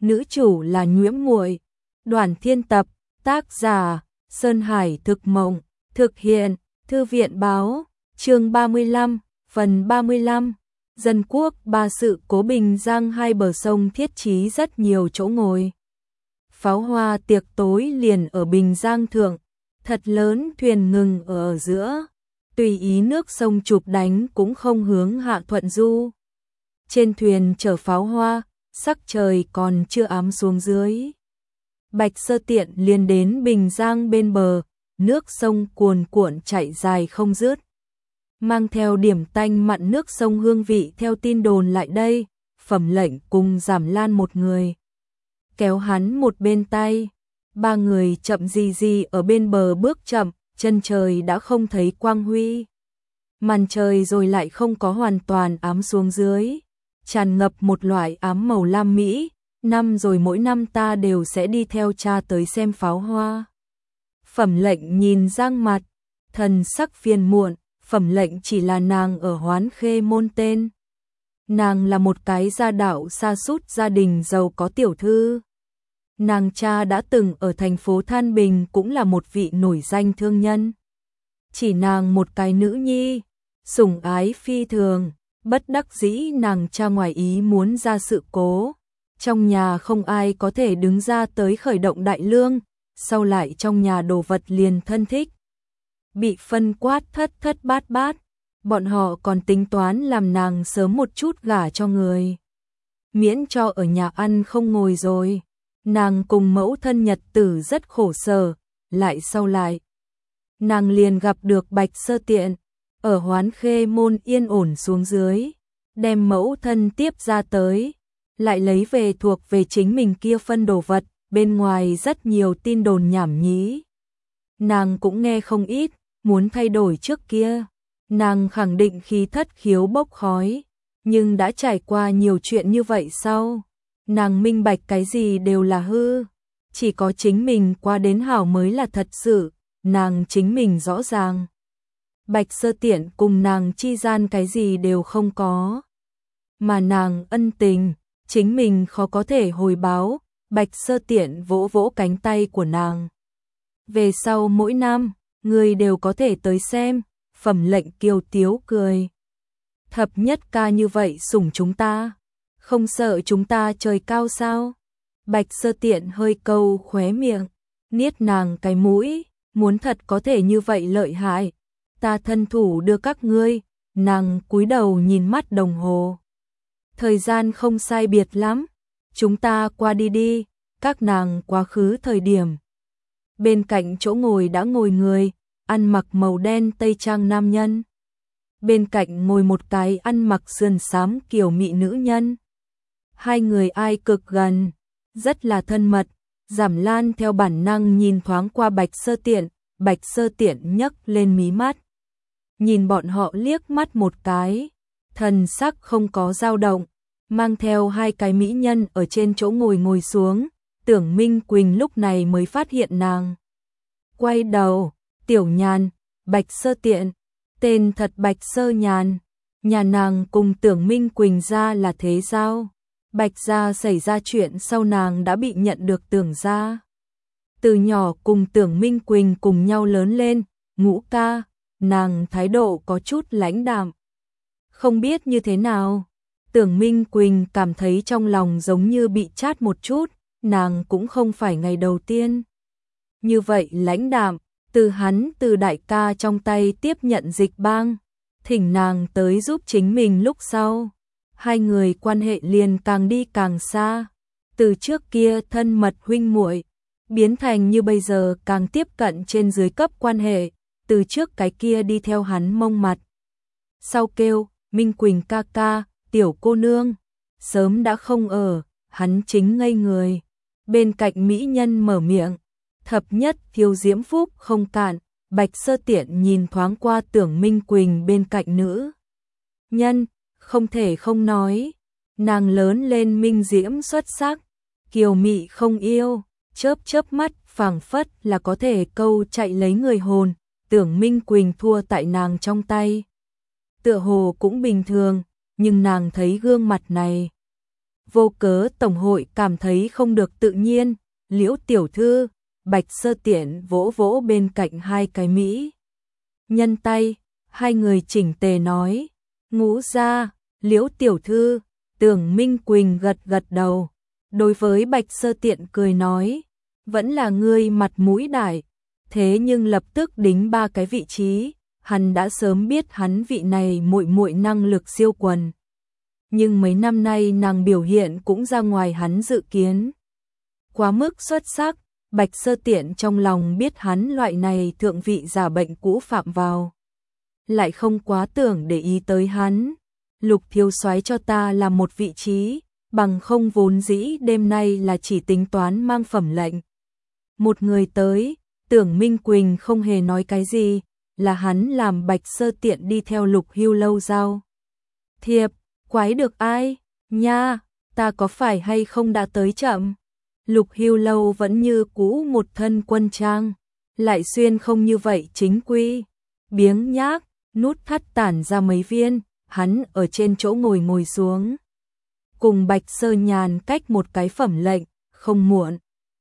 nữ chủ là Nhuễm Muội. Đoàn Thiên tập, tác giả Sơn Hải Thực Mộng, thực hiện Thư viện Báo, chương 35, phần 35. Dân quốc ba sự cố Bình Giang hai bờ sông thiết trí rất nhiều chỗ ngồi. Pháo hoa tiệc tối liền ở Bình Giang thượng, thật lớn thuyền ngừng ở giữa, tùy ý nước sông chụp đánh cũng không hướng hạ thuận du. Trên thuyền chở pháo hoa, sắc trời còn chưa ám xuống dưới. Bạch Sơ Tiện liền đến Bình Giang bên bờ, nước sông cuồn cuộn chảy dài không dứt. Mang theo điểm tanh mặn nước sông hương vị theo tin đồn lại đây, Phẩm Lệnh cùng Giảm Lan một người. Kéo hắn một bên tay, ba người chậm gì ở bên bờ bước chậm, chân trời đã không thấy quang huy. Màn trời rồi lại không có hoàn toàn ám xuống dưới, tràn ngập một loại ám màu lam mỹ. Năm rồi mỗi năm ta đều sẽ đi theo cha tới xem pháo hoa. Phẩm Lệnh nhìn Giang mặt, thần sắc phiền muộn. Phẩm Lệnh chỉ là nàng ở Hoán Khê môn tên. Nàng là một cái gia đạo sa sút gia đình giàu có tiểu thư. Nàng cha đã từng ở thành phố Than Bình cũng là một vị nổi danh thương nhân. Chỉ nàng một cái nữ nhi, sủng ái phi thường, bất đắc dĩ nàng cha ngoài ý muốn ra sự cố. Trong nhà không ai có thể đứng ra tới khởi động đại lương, sau lại trong nhà đồ vật liền thân thích. Bị phân quát thất thất bát bát, bọn họ còn tính toán làm nàng sớm một chút gả cho người. Miễn cho ở nhà ăn không ngồi rồi, nàng cùng mẫu thân nhật tử rất khổ sở, lại sau lại. Nàng liền gặp được Bạch Sơ Tiện, ở Hoán Khê môn yên ổn xuống dưới, đem mẫu thân tiếp ra tới, lại lấy về thuộc về chính mình kia phân đồ vật, bên ngoài rất nhiều tin đồn nhảm nhí. Nàng cũng nghe không ít, muốn thay đổi trước kia, nàng khẳng định khí thất khiếu bốc khói, nhưng đã trải qua nhiều chuyện như vậy sau, nàng minh bạch cái gì đều là hư, chỉ có chính mình qua đến hảo mới là thật sự, nàng chính mình rõ ràng. Bạch Sơ Tiện cùng nàng chi gian cái gì đều không có, mà nàng ân tình, chính mình khó có thể hồi báo. Bạch Sơ Tiện vỗ vỗ cánh tay của nàng. Về sau mỗi năm, người đều có thể tới xem. Phẩm Lệnh kiêu tiếu cười. Thập nhất ca như vậy sủng chúng ta, không sợ chúng ta trời cao sao? Bạch Sơ Tiện hơi câu khóe miệng, niết nàng cái mũi, muốn thật có thể như vậy lợi hại, ta thân thủ đưa các ngươi. Nàng cúi đầu nhìn mắt đồng hồ. Thời gian không sai biệt lắm, chúng ta qua đi đi. Các nàng quá khứ thời điểm, bên cạnh chỗ ngồi đã ngồi người, ăn mặc màu đen tây trang nam nhân. Bên cạnh ngồi một cái ăn mặc sườn xám kiểu mị nữ nhân. Hai người ai cực gần, rất là thân mật. Giảm Lan theo bản năng nhìn thoáng qua Bạch Sơ Tiện, Bạch Sơ Tiện nhấc lên mí mắt. Nhìn bọn họ liếc mắt một cái, thần sắc không có dao động, mang theo hai cái mỹ nhân ở trên chỗ ngồi xuống. Tưởng Minh Quỳnh lúc này mới phát hiện nàng. Quay đầu, Tiểu Nhàn, Bạch Sơ Tiện, tên thật Bạch Sơ Nhàn. Nhà nàng cùng Tưởng Minh Quỳnh gia là thế giao. Bạch gia xảy ra chuyện sau nàng đã bị nhận được Tưởng gia. Từ nhỏ cùng Tưởng Minh Quỳnh cùng nhau lớn lên, Ngũ ca, nàng thái độ có chút lãnh đạm. Không biết như thế nào, Tưởng Minh Quỳnh cảm thấy trong lòng giống như bị chát một chút. Nàng cũng không phải ngày đầu tiên như vậy lãnh đạm, từ đại ca trong tay tiếp nhận Dịch Bang, thỉnh nàng tới giúp chính mình lúc sau, hai người quan hệ liền càng đi càng xa, từ trước kia thân mật huynh muội biến thành như bây giờ càng tiếp cận trên dưới cấp quan hệ, từ trước cái kia đi theo hắn mông mặt. Sau kêu, Minh Quỳnh ca ca, tiểu cô nương, sớm đã không ở, hắn chính ngây người. Bên cạnh mỹ nhân mở miệng, thập nhất thiếu diễm phúc không cạn. Bạch Sơ Tiện nhìn thoáng qua Tưởng Minh Quỳnh bên cạnh nữ nhân, không thể không nói, nàng lớn lên minh diễm xuất sắc, kiều mị không yêu, chớp chớp mắt phảng phất là có thể câu chạy lấy người hồn. Tưởng Minh Quỳnh thua tại nàng trong tay, tựa hồ cũng bình thường, nhưng nàng thấy gương mặt này Vô cớ tổng hội cảm thấy không được tự nhiên, Liễu tiểu thư, Bạch Sơ Tiện vỗ vỗ bên cạnh hai cái mỹ nhân tay, hai người chỉnh tề nói, Ngũ gia, Liễu tiểu thư. Tưởng Minh Quỳnh gật gật đầu, đối với Bạch Sơ Tiện cười nói, vẫn là ngươi mặt mũi đại, thế nhưng lập tức đính ba cái vị trí, hắn đã sớm biết hắn vị này muội muội năng lực siêu quần. Nhưng mấy năm nay nàng biểu hiện cũng ra ngoài hắn dự kiến. Quá mức xuất sắc, Bạch Sơ Tiện trong lòng biết hắn loại này thượng vị giả bệnh cũ phạm vào. Lại không quá tưởng để ý tới hắn. Lục thiếu soái cho ta làm một vị trí, bằng không vốn dĩ đêm nay là chỉ tính toán mang phẩm lệnh. Một người tới, Tưởng Minh Quỳnh không hề nói cái gì, là hắn làm Bạch Sơ Tiện đi theo Lục Hưu Lâu giao. Thiệp, quái được ai? Nha, ta có phải hay không đã tới chậm? Lục Hưu Lâu vẫn như cũ một thân quân trang, lại xuyên không như vậy chính quy. Biếng nhác, nút thắt tản ra mấy viên, hắn ở trên chỗ ngồi xuống. Cùng Bạch Sơ Nhàn cách một cái phẩm lệnh, không muộn.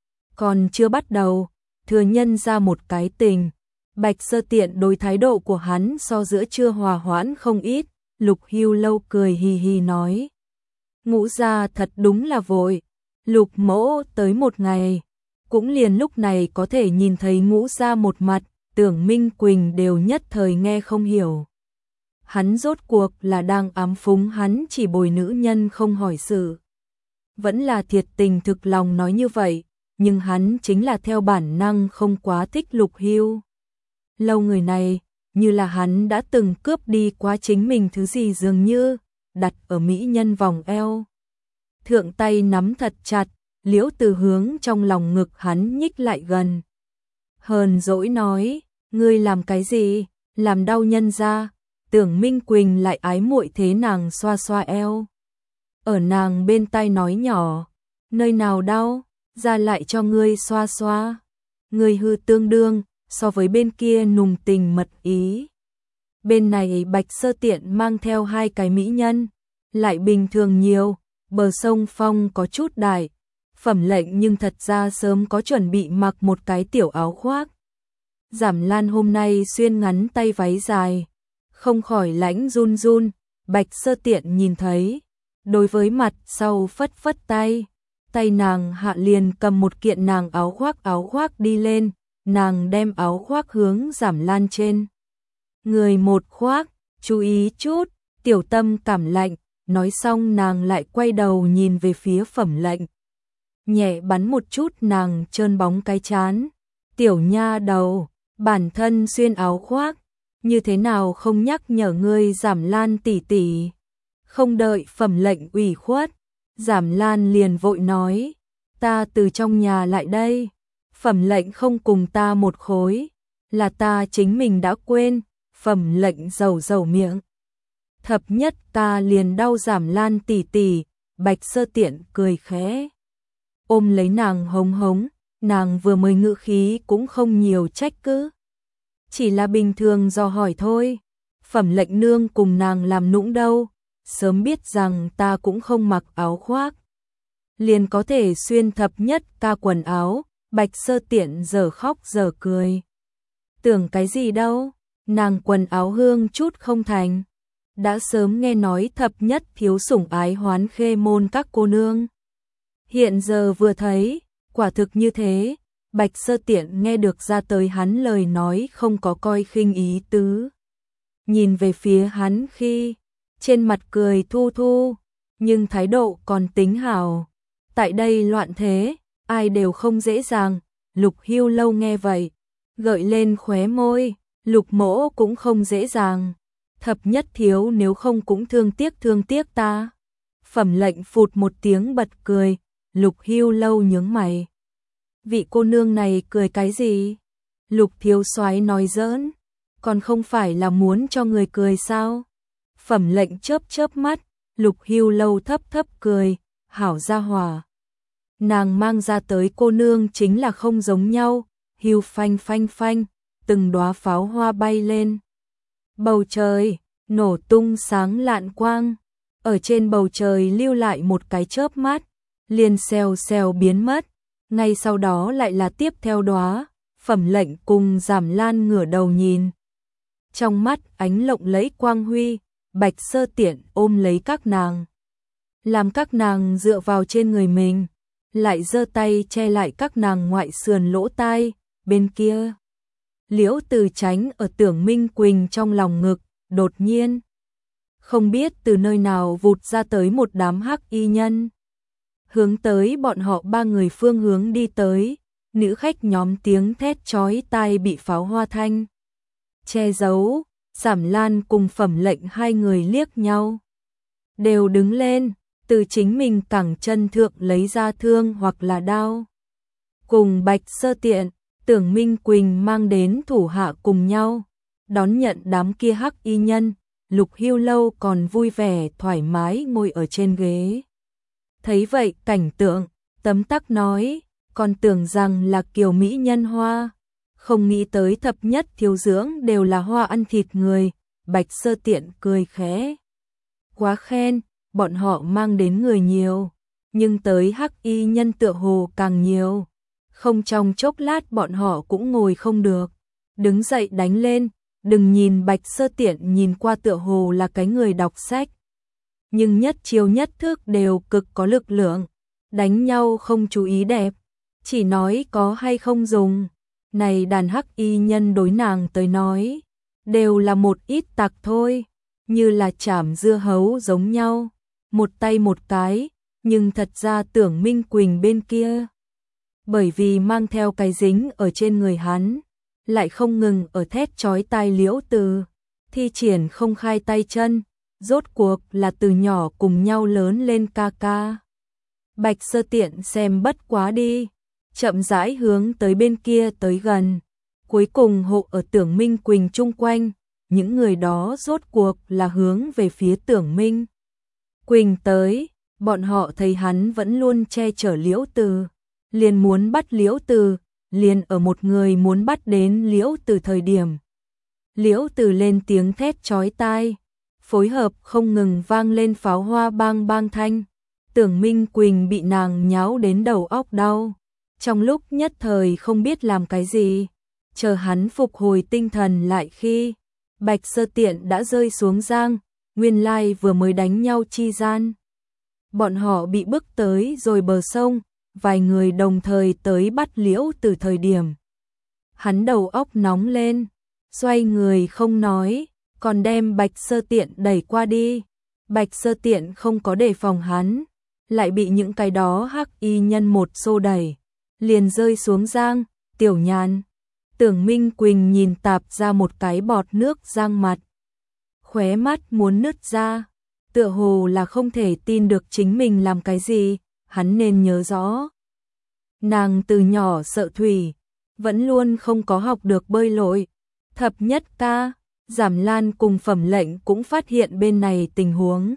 Còn chưa bắt đầu, thừa nhân ra một cái tình. Bạch Sơ Tiện đối thái độ của hắn so giữa trưa hòa hoãn không ít, Lục Hưu Lâu cười hì hì nói. Ngũ gia thật đúng là vội, Lục mỗ tới một ngày, cũng liền lúc này có thể nhìn thấy Ngũ gia một mặt, Tưởng Minh Quỳnh đều nhất thời nghe không hiểu. Hắn rốt cuộc là đang ám phúng hắn chỉ bồi nữ nhân không hỏi sự. Vẫn là thiệt tình thực lòng nói như vậy, nhưng hắn chính là theo bản năng không quá thích Lục Hưu Lâu người này, như là hắn đã từng cướp đi quá chính mình thứ gì dường như, đặt ở mỹ nhân vòng eo. Thượng tay nắm thật chặt, Liễu Từ hướng trong lòng ngực hắn nhích lại gần. Hờn dỗi nói, ngươi làm cái gì, làm đau nhân ra. Tưởng Minh Quỳnh lại ái muội thế nàng xoa xoa eo. Ở nàng bên tai nói nhỏ, nơi nào đau, ra lại cho ngươi xoa xoa. Ngươi hư tương đương, so với bên kia nùng tình mật ý. Bên này Bạch Sơ Tiện mang theo hai cái mỹ nhân, lại bình thường nhiều, bờ sông phong có chút đại. Phẩm lệnh nhưng thật ra sớm có chuẩn bị mặc một cái tiểu áo khoác. Giảm Lan hôm nay xuyên ngắn tay váy dài, không khỏi lãnh run run, Bạch Sơ Tiện nhìn thấy, đối với mặt sau phất phất tay, tay nàng hạ liền cầm một kiện nàng áo khoác đi lên, nàng đem áo khoác hướng Giảm Lan trên. Người một khoác, chú ý chút, tiểu tâm cảm lạnh, nói xong nàng lại quay đầu nhìn về phía phẩm lệnh. Nhẹ bắn một chút nàng trơn bóng cái chán, tiểu nha đầu, bản thân xuyên áo khoác. Như thế nào không nhắc nhở ngươi Giảm Lan tỷ tỷ. Không đợi phẩm lệnh ủy khuất, Giảm Lan liền vội nói, ta từ trong nhà lại đây. Phẩm lệnh không cùng ta một khối, là ta chính mình đã quên. Phẩm lệnh dầu miệng. Thập nhất ta liền đau Giảm Lan tỷ tỷ. Bạch Sơ Tiện cười khẽ, ôm lấy nàng hống hống, nàng vừa mới ngữ khí cũng không nhiều trách cứ. Chỉ là bình thường do hỏi thôi. Phẩm lệnh nương cùng nàng làm nũng đâu, sớm biết rằng ta cũng không mặc áo khoác, liền có thể xuyên thập nhất ca quần áo. Bạch Sơ Tiện giờ khóc giờ cười. Tưởng cái gì đâu, nàng quần áo hương chút không thành. Đã sớm nghe nói thập nhất thiếu sủng ái hoán khê môn các cô nương. Hiện giờ vừa thấy, quả thực như thế. Bạch Sơ Tiện nghe được ra tới hắn lời nói không có coi khinh ý tứ. Nhìn về phía hắn khi, trên mặt cười thu thu, nhưng thái độ còn tính hảo. Tại đây loạn thế, ai đều không dễ dàng. Lục Hưu Lâu nghe vậy, gợi lên khóe môi, Lục mỗ cũng không dễ dàng. Thập nhất thiếu nếu không cũng thương tiếc ta. Phẩm lệnh phụt một tiếng bật cười, Lục Hưu Lâu nhướng mày. Vị cô nương này cười cái gì? Lục thiếu soái nói giỡn, còn không phải là muốn cho người cười sao? Phẩm lệnh chớp mắt, Lục Hưu Lâu thấp cười, hảo gia hỏa. Nàng mang ra tới cô nương chính là không giống nhau, hưu phanh, từng đóa pháo hoa bay lên. Bầu trời, nổ tung sáng lạn quang, ở trên bầu trời lưu lại một cái chớp mắt, liền xèo xèo biến mất, ngay sau đó lại là tiếp theo đóa. Phẩm Lệnh cùng Giảm Lan ngửa đầu nhìn. Trong mắt ánh lộng lẫy quang huy, Bạch Sơ Tiện ôm lấy các nàng. Làm các nàng dựa vào trên người mình, lại giơ tay che lại các nàng ngoại sườn lỗ tai, bên kia. Liễu Từ tránh ở Tưởng Minh Quỳnh trong lòng ngực, đột nhiên. Không biết từ nơi nào vụt ra tới một đám hắc y nhân. Hướng tới bọn họ ba người phương hướng đi tới. Nữ khách nhóm tiếng thét chói tai bị pháo hoa thanh che giấu, Giảm Lan cùng Phẩm Lệnh hai người liếc nhau, đều đứng lên, từ chính mình cẳng chân thượng lấy ra thương hoặc là đao. Cùng Bạch Sơ Tiện, Tưởng Minh Quỳnh mang đến thủ hạ cùng nhau, đón nhận đám kia hắc y nhân. Lục Hưu Lâu còn vui vẻ thoải mái ngồi ở trên ghế. Thấy vậy cảnh tượng, tấm tắc nói, còn tưởng rằng là kiều mỹ nhân hoa, không nghĩ tới thập nhất thiếu dưỡng đều là hoa ăn thịt người. Bạch Sơ Tiện cười khẽ. Quá khen, bọn họ mang đến người nhiều, nhưng tới hắc y nhân tựa hồ càng nhiều. Không trong chốc lát bọn họ cũng ngồi không được, đứng dậy đánh lên. Đừng nhìn Bạch Sơ Tiện nhìn qua tựa hồ là cái người đọc sách, nhưng nhất chiêu nhất thức đều cực có lực lượng, đánh nhau không chú ý đẹp, chỉ nói có hay không dùng. Này đàn hắc y nhân đối nàng tới nói, đều là một ít tặc thôi, như là chảm dưa hấu giống nhau, một tay một cái, nhưng thật ra Tưởng Minh Quỳnh bên kia, bởi vì mang theo cái dính ở trên người hắn, lại không ngừng ở thét chói tai Liễu Từ, thi triển không khai tay chân, rốt cuộc là từ nhỏ cùng nhau lớn lên ca ca. Bạch Sơ Tiện xem bất quá đi, chậm rãi hướng tới bên kia tới gần, cuối cùng hộ ở Tưởng Minh Quỳnh chung quanh, những người đó rốt cuộc là hướng về phía Tưởng Minh Quỳnh tới, bọn họ thấy hắn vẫn luôn che chở Liễu Từ, liền muốn bắt Liễu Từ. Liền ở một người muốn bắt đến Liễu Từ thời điểm, Liễu Từ lên tiếng thét chói tai, phối hợp không ngừng vang lên pháo hoa bang bang thanh. Tưởng Minh Quỳnh bị nàng nháo đến đầu óc đau, trong lúc nhất thời không biết làm cái gì, chờ hắn phục hồi tinh thần lại khi Bạch Sơ Tiện đã rơi xuống giang, nguyên lai vừa mới đánh nhau chi gian. Bọn họ bị bức tới rồi bờ sông. Vài người đồng thời tới bắt Liễu Từ thời điểm, hắn đầu óc nóng lên, xoay người không nói, còn đem Bạch Sơ Tiện đẩy qua đi. Bạch Sơ Tiện không có đề phòng hắn, lại bị những cái đó hắc y nhân một xô đẩy, liền rơi xuống giang. Tiểu Nhàn, Tưởng Minh Quỳnh nhìn tạp ra một cái bọt nước giang mặt, khóe mắt muốn nứt ra, tựa hồ là không thể tin được chính mình làm cái gì. Hắn nên nhớ rõ, nàng từ nhỏ sợ thủy, vẫn luôn không có học được bơi lội. Thập nhất ca, Giảm Lan cùng Phẩm Lệnh cũng phát hiện bên này tình huống,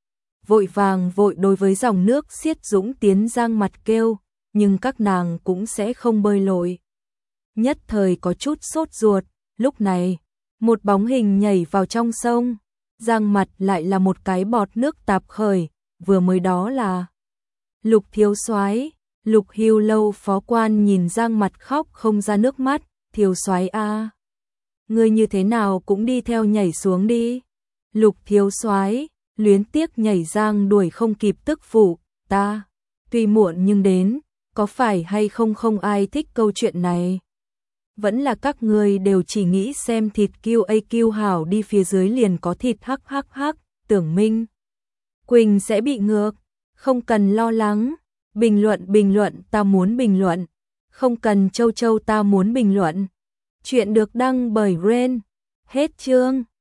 vội vàng vội đối với dòng nước xiết dũng tiến giang mặt kêu, nhưng các nàng cũng sẽ không bơi lội. Nhất thời có chút sốt ruột, lúc này, một bóng hình nhảy vào trong sông, giang mặt lại là một cái bọt nước tạp khởi, vừa mới đó là Lục thiếu soái. Lục Hưu Lâu phó quan nhìn giang mặt khóc không ra nước mắt, thiếu soái a, ngươi như thế nào cũng đi theo nhảy xuống đi. Lục thiếu soái, luyến tiếc nhảy giang đuổi không kịp tức phụ, ta, tuy muộn nhưng đến, có phải hay không không ai thích câu chuyện này. Vẫn là các ngươi đều chỉ nghĩ xem thịt QAQ hảo đi phía dưới liền có thịt hắc hắc hắc, Tưởng Minh Quỳnh sẽ bị ngược. Không cần lo lắng, bình luận ta muốn bình luận, không cần châu châu ta muốn bình luận. Chuyện được đăng bởi Ren. Hết chương.